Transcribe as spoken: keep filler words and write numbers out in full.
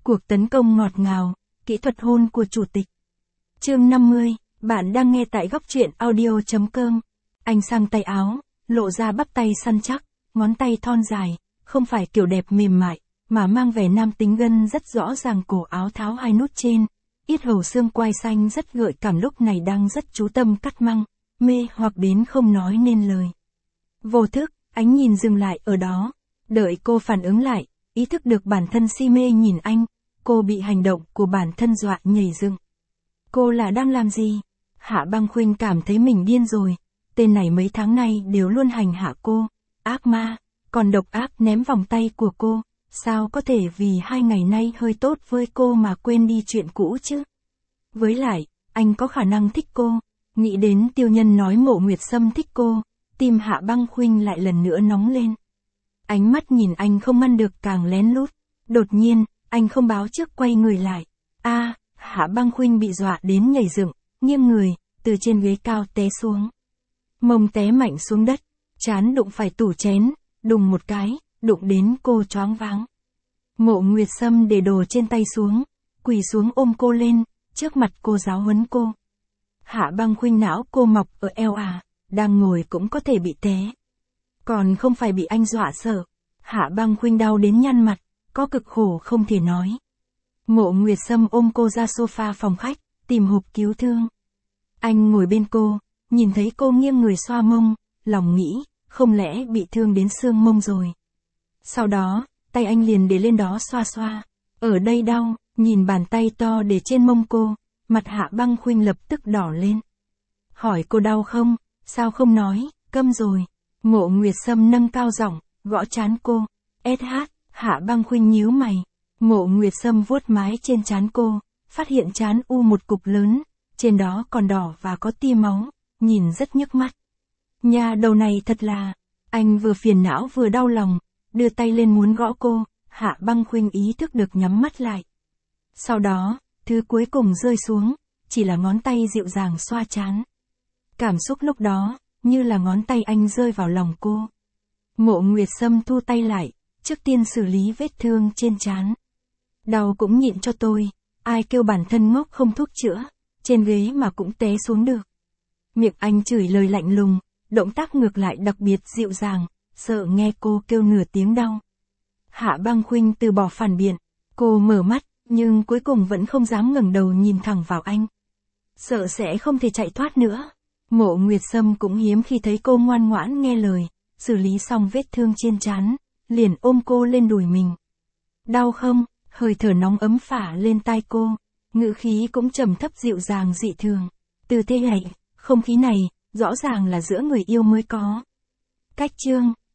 Cuộc tấn công ngọt ngào, kỹ thuật hôn của chủ tịch. Chương năm mươi, bạn đang nghe tại góc truyện audio chấm com. Anh sang tay áo, lộ ra bắp tay săn chắc, ngón tay thon dài, không phải kiểu đẹp mềm mại, mà mang vẻ nam tính gân rất rõ ràng. Cổ áo tháo hai nút trên, yết hầu xương quai xanh rất gợi cảm, lúc này đang rất chú tâm cắt măng, mê hoặc đến không nói nên lời. Vô thức, ánh nhìn dừng lại ở đó, đợi cô phản ứng lại, ý thức được bản thân si mê nhìn anh, cô bị hành động của bản thân dọa nhảy dựng. Cô là đang làm gì? Hạ Băng Khuynh cảm thấy mình điên rồi, tên này mấy tháng nay đều luôn hành hạ cô, ác ma, còn độc ác ném vòng tay của cô, sao có thể vì hai ngày nay hơi tốt với cô mà quên đi chuyện cũ chứ? Với lại, anh có khả năng thích cô, nghĩ đến Tiêu Nhân nói Mộ Nguyệt Sâm thích cô, tim Hạ Băng Khuynh lại lần nữa nóng lên. Ánh mắt nhìn anh không ngăn được càng lén lút, đột nhiên, anh không báo trước quay người lại. A, à, Hạ Băng Khuynh bị dọa đến nhảy dựng, nghiêng người, từ trên ghế cao té xuống. Mông té mạnh xuống đất, trán đụng phải tủ chén, đùng một cái, đụng đến cô choáng váng. Mộ Nguyệt Sâm để đồ trên tay xuống, quỳ xuống ôm cô lên, trước mặt cô giáo huấn cô. Hạ Băng Khuynh não cô mọc ở eo à, đang ngồi cũng có thể bị té. Còn không phải bị anh dọa sợ. Hạ Băng Khuynh đau đến nhăn mặt, có cực khổ không thể nói. Mộ Nguyệt Sâm ôm cô ra sofa phòng khách, tìm hộp cứu thương. Anh ngồi bên cô, nhìn thấy cô nghiêng người xoa mông, lòng nghĩ, không lẽ bị thương đến xương mông rồi. Sau đó, tay anh liền để lên đó xoa xoa. Ở đây đau, nhìn bàn tay to để trên mông cô, mặt Hạ Băng Khuynh lập tức đỏ lên. Hỏi cô đau không, sao không nói, câm rồi. Mộ Nguyệt Sâm nâng cao giọng, gõ trán cô. ét hát, Hạ Băng Khuynh nhíu mày. Mộ Nguyệt Sâm vuốt mái trên trán cô, phát hiện trán u một cục lớn, trên đó còn đỏ và có tia máu, nhìn rất nhức mắt. Nhà đầu này thật là, anh vừa phiền não vừa đau lòng, đưa tay lên muốn gõ cô, Hạ Băng Khuynh ý thức được nhắm mắt lại. Sau đó, thứ cuối cùng rơi xuống, chỉ là ngón tay dịu dàng xoa trán. Cảm xúc lúc đó, như là ngón tay anh rơi vào lòng cô. Mộ Nguyệt Sâm thu tay lại, trước tiên xử lý vết thương trên trán. Đau cũng nhịn cho tôi, ai kêu bản thân ngốc không thuốc chữa, trên ghế mà cũng té xuống được. Miệng anh chửi lời lạnh lùng, động tác ngược lại đặc biệt dịu dàng, sợ nghe cô kêu nửa tiếng đau. Hạ Băng Khuynh từ bỏ phản biện, cô mở mắt, nhưng cuối cùng vẫn không dám ngẩng đầu nhìn thẳng vào anh. Sợ sẽ không thể chạy thoát nữa. Mộ Nguyệt Sâm cũng hiếm khi thấy cô ngoan ngoãn nghe lời, xử lý xong vết thương trên trán, liền ôm cô lên đùi mình. Đau không? Hơi thở nóng ấm phả lên tai cô, ngữ khí cũng trầm thấp dịu dàng dị thường. Từ thế này, không khí này, rõ ràng là giữa người yêu mới có. Cách chương